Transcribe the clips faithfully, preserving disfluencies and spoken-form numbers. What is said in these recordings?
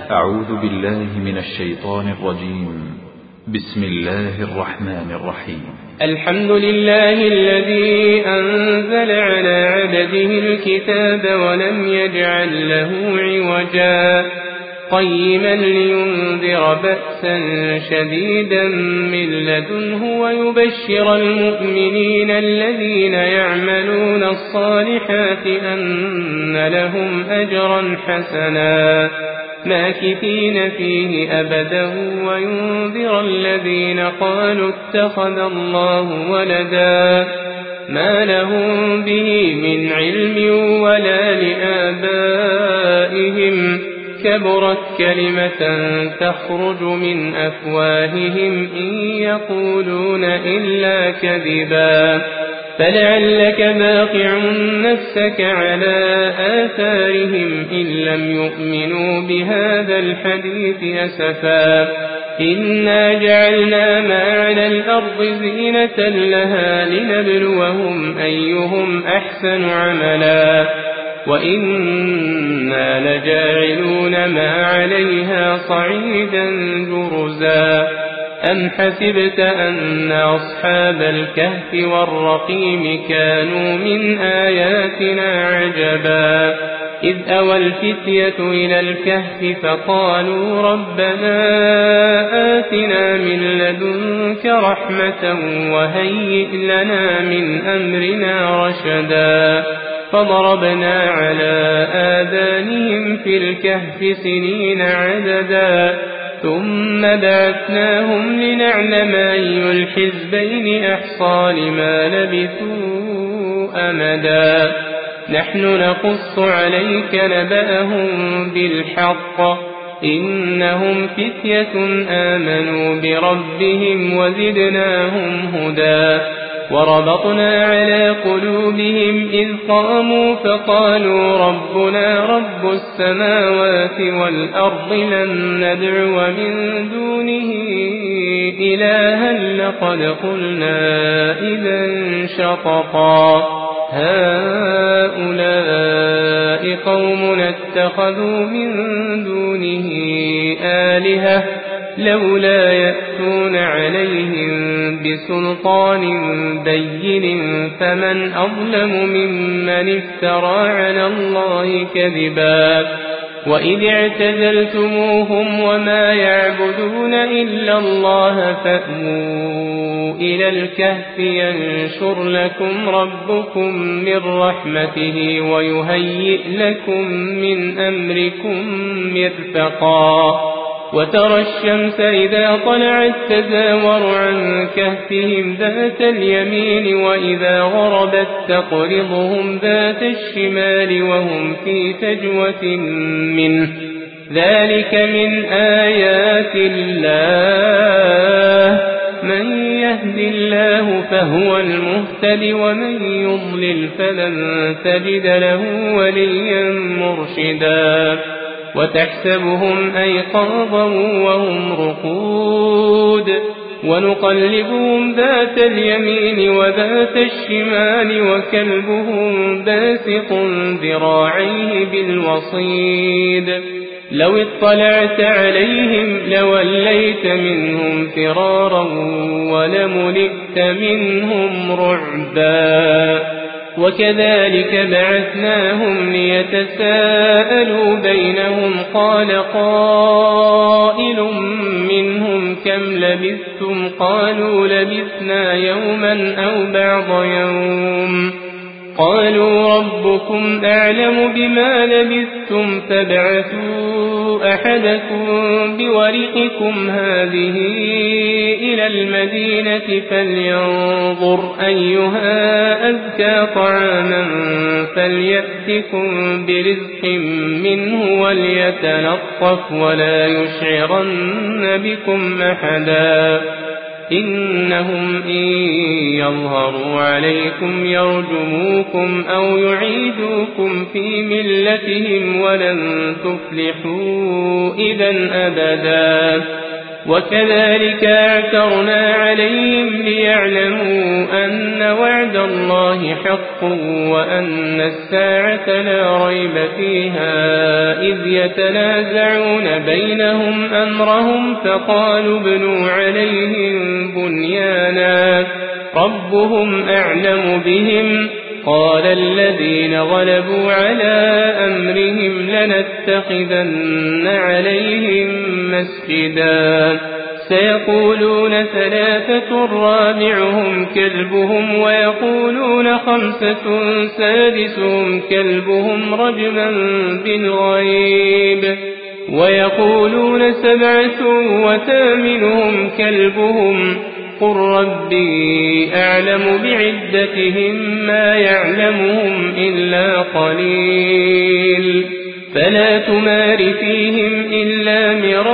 أعوذ بالله من الشيطان الرجيم. بسم الله الرحمن الرحيم. الحمد لله الذي أنزل على عبده الكتاب ولم يجعل له عوجا قيما لينذر بأسا شديدا من لدنه ويبشر المؤمنين الذين يعملون الصالحات أن لهم أجرا حسنا ماكثين فيه أبدا وينذر الذين قالوا اتخذ الله ولدا ما لهم به من علم ولا لآبائهم كبرت كلمة تخرج من أفواههم إن يقولون إلا كذبا فلعلك باقع نفسك على آثارهم إن لم يؤمنوا بهذا الحديث أسفا إنا جعلنا ما على الأرض زينة لها لنبلوهم أيهم أحسن عملا وإنا لجاعلون ما عليها صعيدا جرزا أم حسبت أن أصحاب الكهف والرقيم كانوا من آياتنا عجبا إذ أوى الفتية إلى الكهف فقالوا ربنا آتنا من لدنك رحمة وهيئ لنا من أمرنا رشدا فضربنا على آذانهم في الكهف سنين عددا ثم بعثناهم لنعلم أي الحزبين أحصى لما لبثوا أمدا نحن نقص عليك نبأهم بالحق إنهم فتية آمنوا بربهم وزدناهم هدى وربطنا على قلوبهم إذ قاموا فقالوا ربنا رب السماوات والأرض لن ندعو من دونه إلها لقد قلنا إذا شططا هؤلاء قوم اتخذوا من دونه آلهة لولا يأتون عليهم بسلطان بين فمن أظلم ممن افترى على الله كذبا وإذ اعتزلتموهم وما يعبدون إلا الله فأووا إلى الكهف ينشر لكم ربكم من رحمته ويهيئ لكم من أمركم مرفقا وترى الشمس إذا طلعت تزاور عن كهفهم ذات اليمين وإذا غربت تقرضهم ذات الشمال وهم في فجوة منه ذلك من آيات الله من يهد الله فهو المهتد ومن يضلل فلن تجد له وليا مرشدا وتحسبهم أيقاظا وهم رقود ونقلبهم ذات اليمين وذات الشمال وكلبهم باسط ذراعيه بالوصيد لو اطلعت عليهم لوليت منهم فرارا ولملئت منهم رعبا وكذلك بعثناهم ليتساءلوا بينهم قال قائل منهم كم لبثتم قالوا لبثنا يوما أو بعض يوم قالوا ربكم أعلم بما لبثتم فابعثوا أحدكم بورقكم هذه إلى المدينة فلينظر أيها أزكى طعاما فليأتكم برزق منه وليتلطف ولا يشعرن بكم أحدا إنهم إن يظهروا عليكم يرجموكم أو يعيدوكم في ملتهم ولن تفلحوا إذا أبدا وكذلك أعثرنا عليهم ليعلموا أن وعد الله حق وأن الساعة لا ريب فيها إذ يتنازعون بينهم أمرهم فقالوا ابنوا عليهم بنيانا ربهم أعلم بهم قال الذين غلبوا على أمرهم لنتخذن عليهم مسجدا سيقولون ثلاثة رابعهم كلبهم ويقولون خمسة سادسهم كلبهم رجما بالغيب ويقولون سبعة وثامنهم كلبهم قل ربي أعلم بعدتهم ما يعلمهم إلا قليل فلا تمار فيهم إلا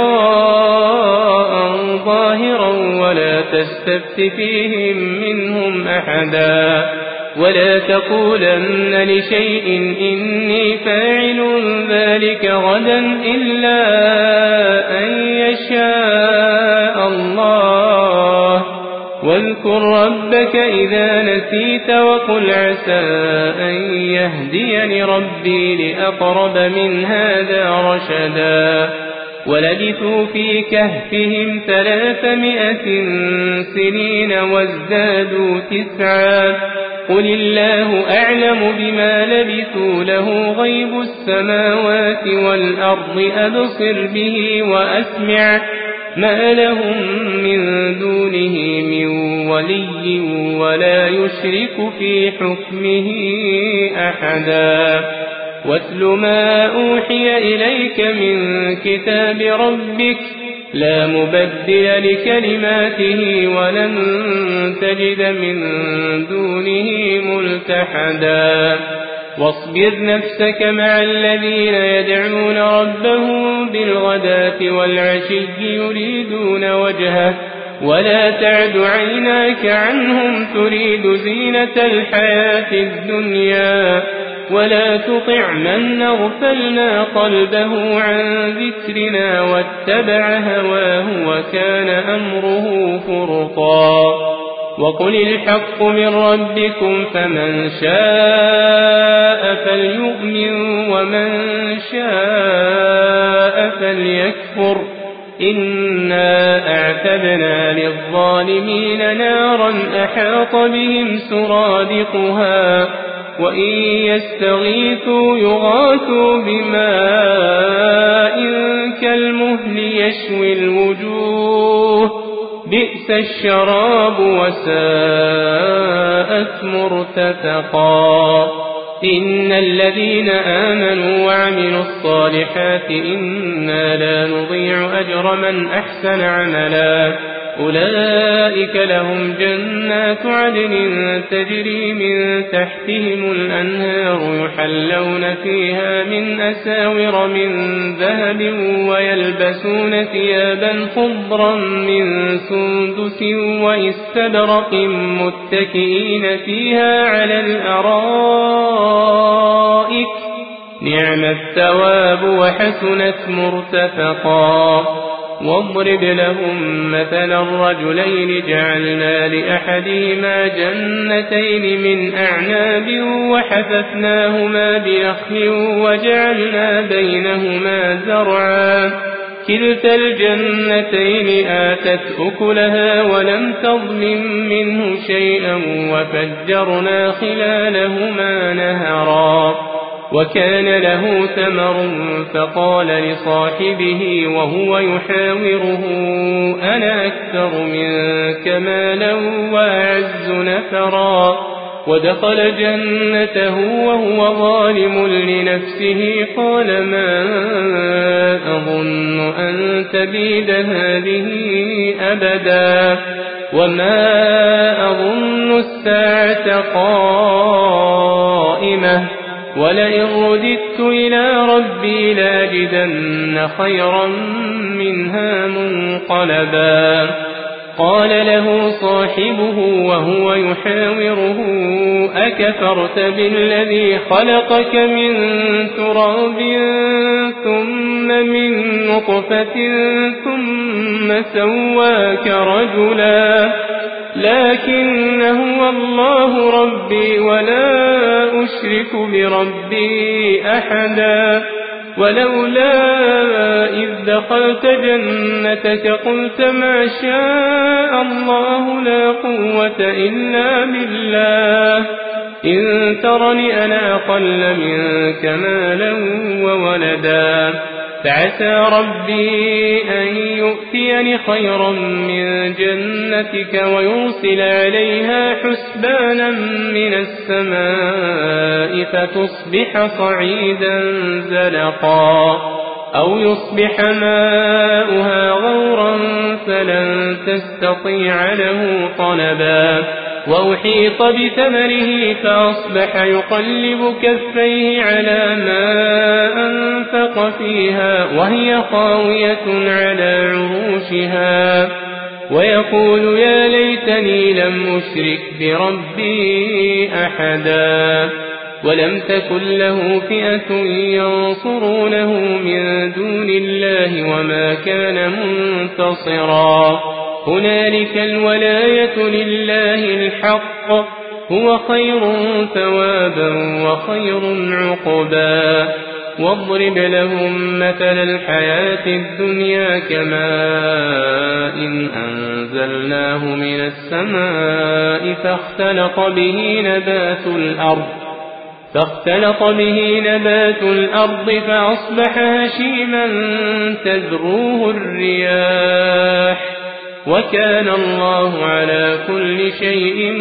مراء ظاهرا ولا تستفت فيهم منهم أحدا ولا تقولن لشيء إني فاعل ذلك غدا إلا أن يشاء الله واذكر ربك إذا نسيت وقل عسى أن يهديني ربي لأقرب من هذا رشدا ولبثوا في كهفهم ثلاثمائة سنين وازدادوا تسعا قل الله أعلم بما لبثوا له غيب السماوات والأرض أبصر به وأسمع ما لهم من دونه من ولي ولا يشرك في حكمه أحدا واتل ما أوحي إليك من كتاب ربك لا مبدل لكلماته ولن تجد من دونه ملتحدا واصبر نفسك مع الذين يدعون ربهم بالغداة والعشي يريدون وجهه ولا تعد عيناك عنهم تريد زينة الحياة الدنيا ولا تطع من أغفلنا قلبه عن ذكرنا واتبع هواه وكان أمره فرطا وقل الحق من ربكم فمن شاء فليؤمن ومن شاء فليكفر إنا أعتدنا للظالمين نارا أحاط بهم سرادقها وإن يستغيثوا يغاثوا بماء كالمهل يشوي الوجوه بئس الشراب وساءت مرتفقا إن الذين آمنوا وعملوا الصالحات إنا لا نضيع أجر من أحسن عملا أولئك لهم جنات عدن تجري من تحتهم الأنهار يحلون فيها من أساور من ذهب ويلبسون ثيابا خضرا من سندس واستبرق متكئين فيها على الأرائك نعم الثواب وحسنت مرتفقا واضرب لهم مثلا الرجلين جعلنا لأحدهما جنتين من أعناب وحففناهما بنخل وجعلنا بينهما زرعا كلتا الجنتين آتت أكلها ولم تظلم منه شيئا وفجرنا خلالهما نهرا وكان له ثمر فقال لصاحبه وهو يحاوره أنا أكثر منك مالا وأعز نفرا ودخل جنته وهو ظالم لنفسه قال ما أظن أن تبيد هذه أبدا وما أظن الساعة قائمة ولئن رددت إلى ربي لاجدن خيرا منها منقلبا قال له صاحبه وهو يحاوره أكفرت بالذي خلقك من تراب ثم من نطفة ثم سواك رجلا لكن هو الله ربي ولا أشرك بربي أحدا ولولا إذ دخلت جنتك قلت ما شاء الله لا قوة إلا بالله إن ترني أنا أقل منك مالا وولدا فعسى ربي أن يؤتيني خيرا من جنتك ويرسل عليها حسبانا من السماء فتصبح صعيدا زلقا أو يصبح ماؤها غورا فلن تستطيع له طلبا وأحيط بثمره فأصبح يقلب كفيه على ما أنفق فيها وهي خاوية على عروشها ويقول يا ليتني لم أشرك بربي أحدا ولم تكن له فئة ينصرونه من دون الله وما كان منتصرا هنالك الولاية لله الحق هو خير ثوابا وخير عقبا واضرب لهم مثل الحياة الدنيا كماء إن أنزلناه من السماء فاختلط به نبات الأرض فاختلط به نبات الأرض فأصبح هشيما تذروه الرياح وكان الله على كل شيء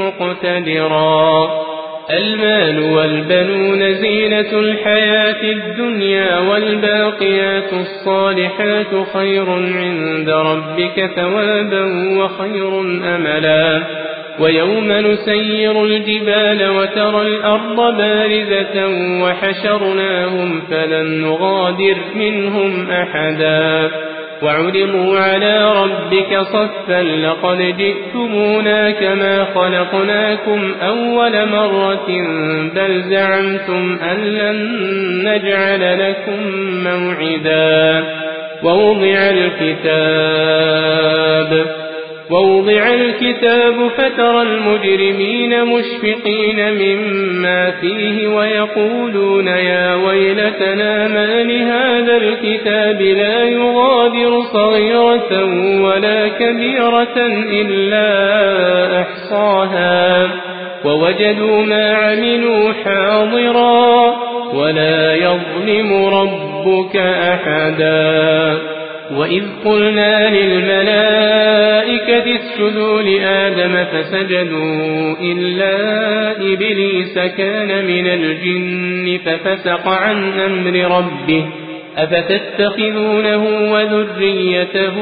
مقتدرا المال والبنون زينة الحياة الدنيا والباقيات الصالحات خير عند ربك ثوابا وخير أملا ويوم نسير الجبال وترى الأرض بارزة وحشرناهم فلن نغادر منهم أحدا وعرضوا على ربك صفا لقد جئتمونا كما خلقناكم أول مرة بل زعمتم أن لن نجعل لكم موعدا ووضع الكتاب ووضع الكتاب فترى المجرمين مشفقين مما فيه ويقولون يا ويلتنا ما لهذا الكتاب لا يغادر صغيرة ولا كبيرة إلا أحصاها ووجدوا ما عملوا حاضرا ولا يظلم ربك أحدا وإذ قلنا للملائكة اسجدوا لآدم فسجدوا إلا إبليس كان من الجن ففسق عن أمر ربه أفتتخذونه وذريته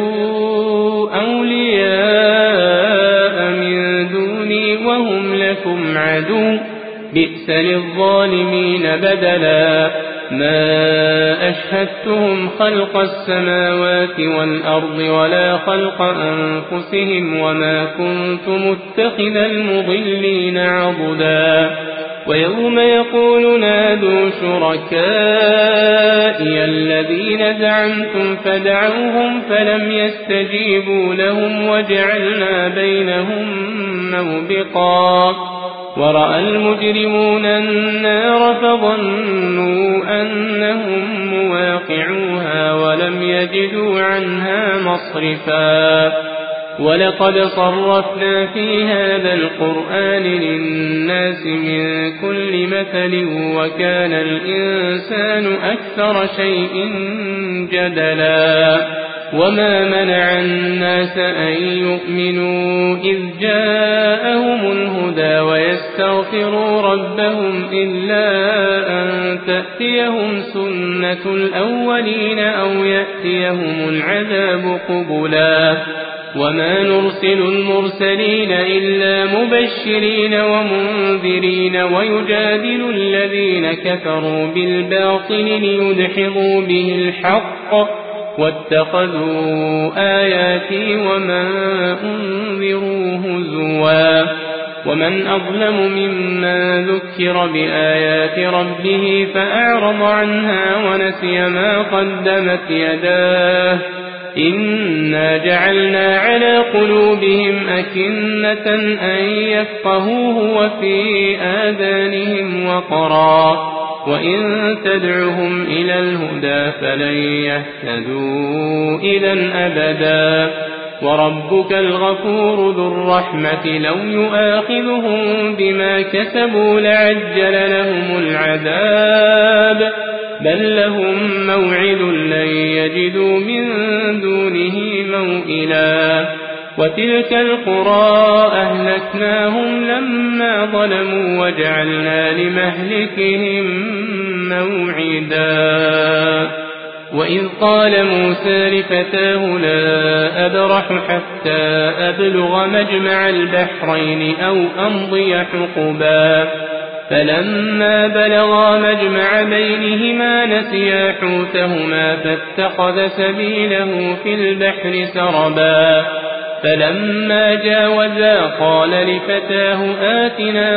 أولياء من دوني وهم لكم عدو بئس للظالمين بدلا ما أشهدتهم خلق السماوات والأرض ولا خلق أنفسهم وما كنت متخذ المضلين عضدا ويوم يقول نادوا شركائي الذين زعمتم فدعوهم فلم يستجيبوا لهم وجعلنا بينهم موبقا ورأى المجرمون النار فظنوا أنهم مواقعوها ولم يجدوا عنها مصرفا ولقد صرفنا في هذا القرآن للناس من كل مثل وكان الإنسان أكثر شيء جدلا وما منع الناس أن يؤمنوا إذ جاءهم الهدى ويستغفروا ربهم إلا أن تأتيهم سنة الأولين أو يأتيهم العذاب قبلا وما نرسل المرسلين إلا مبشرين ومنذرين ويجادل الذين كفروا بالباطل ليدحضوا به الحق واتخذوا آياتي وما أنذروا هزوا ومن أظلم ممن ذكر بآيات ربه فأعرض عنها ونسي ما قدمت يداه إنا جعلنا على قلوبهم أكنة أن يفقهوه وفي آذانهم وقرا وإن تدعهم إلى الهدى فلن يهتدوا إذا أبدا وربك الغفور ذو الرحمة لو يؤاخذهم بما كسبوا لعجل لهم العذاب بل لهم موعد لن يجدوا من دونه موئلا وتلك القرى أهلكناهم لما ظلموا وجعلنا لمهلكهم موعدا وإذ قال موسى لفتاه لا أبرح حتى أبلغ مجمع البحرين أو أمضي حقبا فلما بلغا مجمع بينهما نسيا حوتهما فاتخذ سبيله في البحر سربا فلما جاوزا قال لفتاه آتنا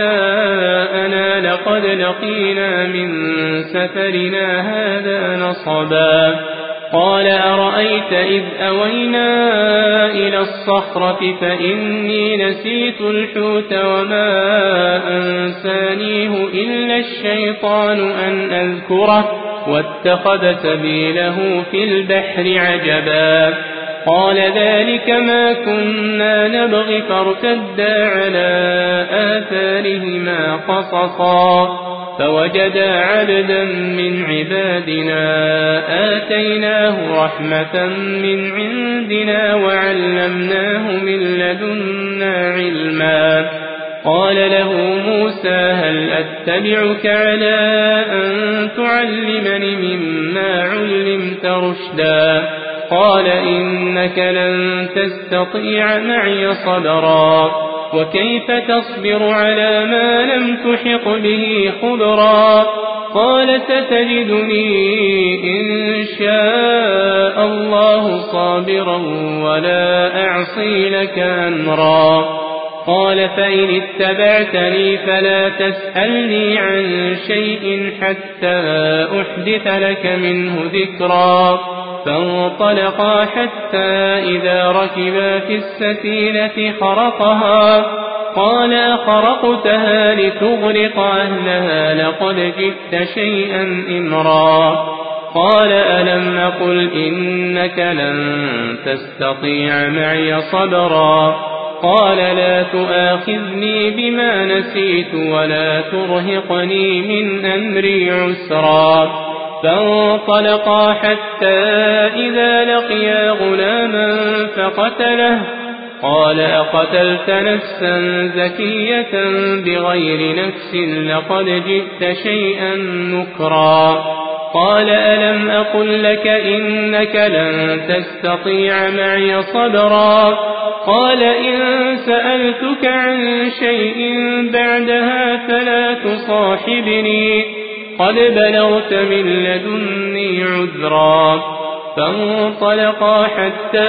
غداءنا لقد لقينا من سفرنا هذا نصبا قال أرأيت إذ أوينا إلى الصخرة فإني نسيت الحوت وما أنسانيه إلا الشيطان أن أذكره واتخذ سبيله في البحر عجبا قال ذلك ما كنا نبغي فارتدا على آثارهما قصصا فوجدا عبدا من عبادنا آتيناه رحمة من عندنا وعلمناه من لدنا علما قال له موسى هل أتبعك على أن تعلمني مما علمت رشدا قال إنك لن تستطيع معي صبرا وكيف تصبر على ما لم تحط به خبرا قال ستجدني إن شاء الله صابرا ولا أعصي لك أمرا قال فإن اتبعتني فلا تسألني عن شيء حتى أحدث لك منه ذكرا فانطلقا حتى إذا ركبا في السفينة خرقها قال أخرقتها لتغرق أهلها لقد جئت شيئا إمرا قال ألم أقل إنك لن تستطيع معي صبرا قال لا تؤاخذني بما نسيت ولا ترهقني من أمري عسرا فانطلقا حتى إذا لقيا غلاما فقتله قال أقتلت نفسا زكية بغير نفس لقد جئت شيئا نكرا قال ألم أقل لك إنك لن تستطيع معي صبرا قال إن سألتك عن شيء بعدها فلا تصاحبني قد بلغت من لدني عذرا فانطلقا حتى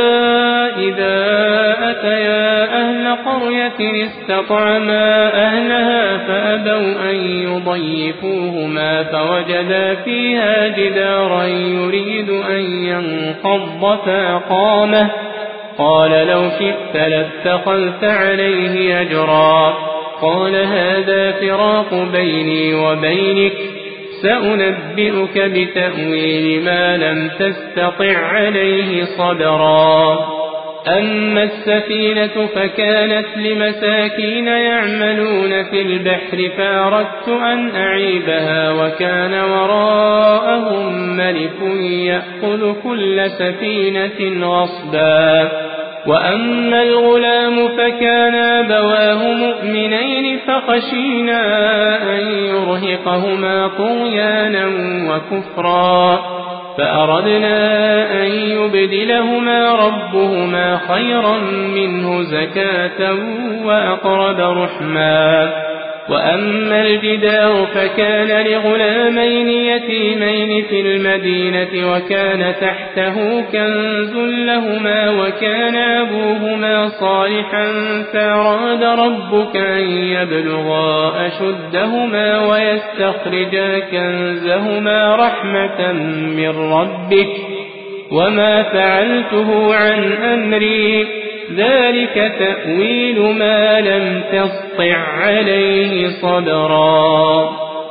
إذا أتيا أهل قرية استطعما أهلها فأبوا أن يضيفوهما فوجدا فيها جدارا يريد أن ينقض فأقامه قال لو شئت لاتخذت عليه أجرا قال هذا فراق بيني وبينك سأنبئك بتأويل ما لم تستطع عليه صبرا أما السفينة فكانت لمساكين يعملون في البحر فأردت أن أعيبها وكان وراءهم ملك يأخذ كل سفينة غصبا وأما الغلام فكان أبواه مؤمنين فخشينا أن يرهقهما طغيانا وكفرا فأردنا أن يبدلهما ربهما خيرا منه زكاة وأقرب رحما وأما الجدار فكان لغلامين يتيمين في المدينة وكان تحته كنز لهما وكان أبوهما صالحا فأراد ربك أن يبلغا أشدهما ويستخرجا كنزهما رحمة من ربك وما فعلته عن أمري ذلك تأويل ما لم تسطع عليه صبرا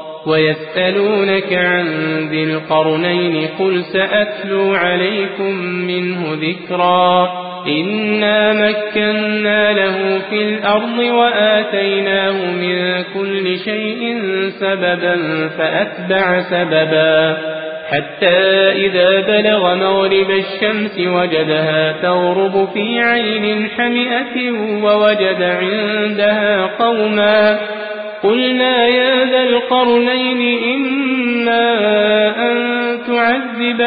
ويسألونك عن ذي القرنين قل سأتلو عليكم منه ذكرا إنا مكنا له في الأرض وآتيناه من كل شيء سببا فأتبع سببا حتى إذا بلغ مغرب الشمس وجدها تغرب في عين حمئة ووجد عندها قوما قلنا يا ذا القرنين إما أن تعذب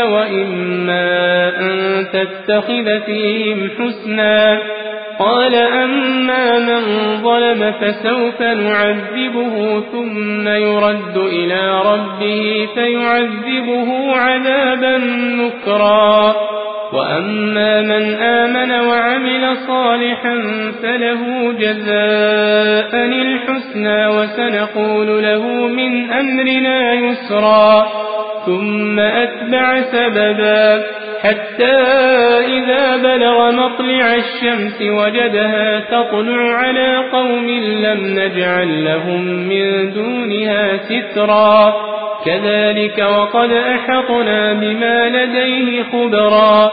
وإما أن تتخذ فيهم حسنا قال أما من ظلم فسوف نعذبه ثم يرد إلى ربه فيعذبه عذابا نكرا وأما من آمن وعمل صالحا فله جزاء الحسنى وسنقول له من أمرنا يسرا ثم أتبع سببا حتى إذا بلغ مطلع الشمس وجدها تطلع على قوم لم نجعل لهم من دونها سترا كذلك وقد أحطنا بما لديه خبرا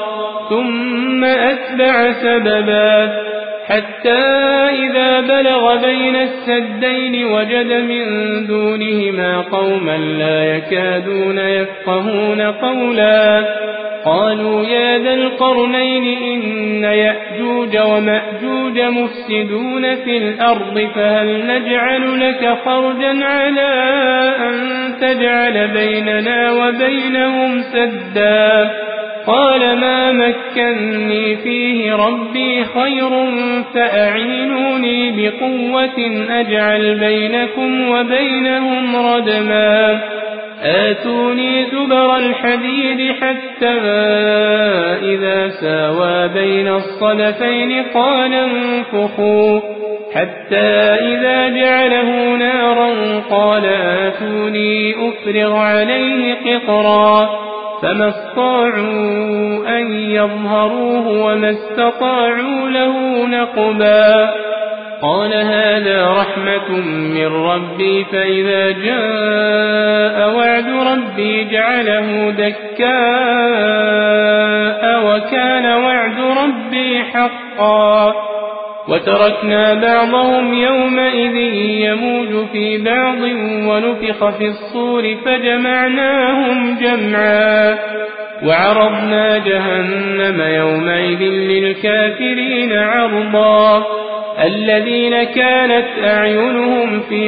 ثم أتبع سببا حتى إذا بلغ بين السدين وجد من دونهما قوما لا يكادون يفقهون قولا قالوا يا ذا القرنين إن يأجوج ومأجوج مفسدون في الأرض فهل نجعل لك خرجا على أن تجعل بيننا وبينهم سدا قال ما مكني فيه ربي خير فأعينوني بقوة أجعل بينكم وبينهم ردما آتوني زبر الحديد حتى إذا ساوى بين الصدفين قال انفخوا حتى إذا جعله نارا قال آتوني أفرغ عليه قطرا فما استطاعوا أن يظهروه وما استطاعوا له نقبا قال هذا رحمة من ربي فإذا جاء وعد ربي جعله دكاء وكان وعد ربي حقا وتركنا بعضهم يومئذ يموج في بعض ونفخ في الصور فجمعناهم جمعا وعرضنا جهنم يومئذ للكافرين عرضا الذين كانت أعينهم في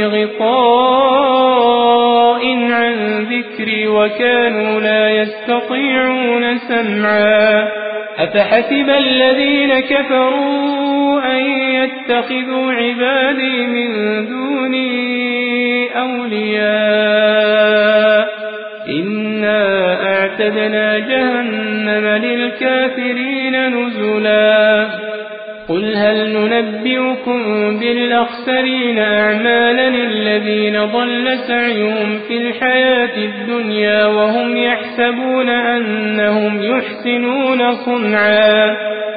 غطاء عن ذكري وكانوا لا يستطيعون سمعا أفحسب الذين كفروا أن يتخذوا عبادي من دوني أولياء إنا أعتدنا جهنم للكافرين نزلا قل هل ننبئكم بالأخسرين أعمالا الذين ضل سعيهم في الحياة الدنيا وهم يحسبون أنهم يحسنون صنعا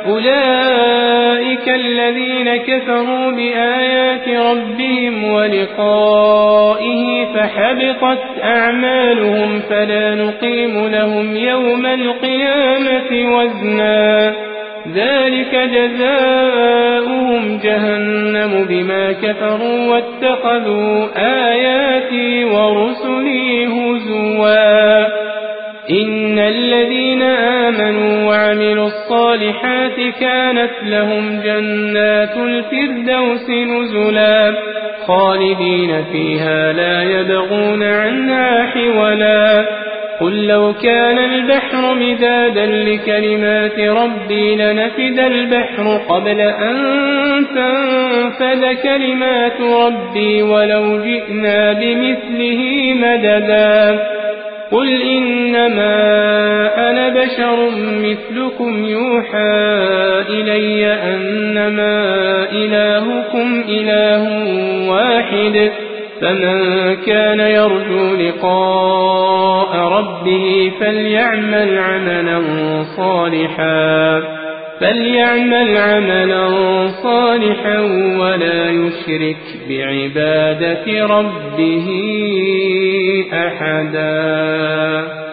أولئك الذين كفروا بآيات ربهم ولقائه فحبطت أعمالهم فلا نقيم لهم يوم القيامة وزنا ذلك جزاؤهم جهنم بما كفروا واتخذوا آياتي ورسلي هزوا إن الذين آمنوا وعملوا الصالحات كانت لهم جنات الفردوس نزلا خالدين فيها لا يبغون عنها حولا قل لو كان البحر مدادا لكلمات ربي لنفد البحر قبل أن تنفد كلمات ربي ولو جئنا بمثله مددا قل إنما أنا بشر مثلكم يوحى إلي أنما إلهكم إله واحد فمن كان يرجو لقاء ربه فليعمل عملا صالحا فليعمل عملا صالحا ولا يشرك بعبادة ربه أحدا.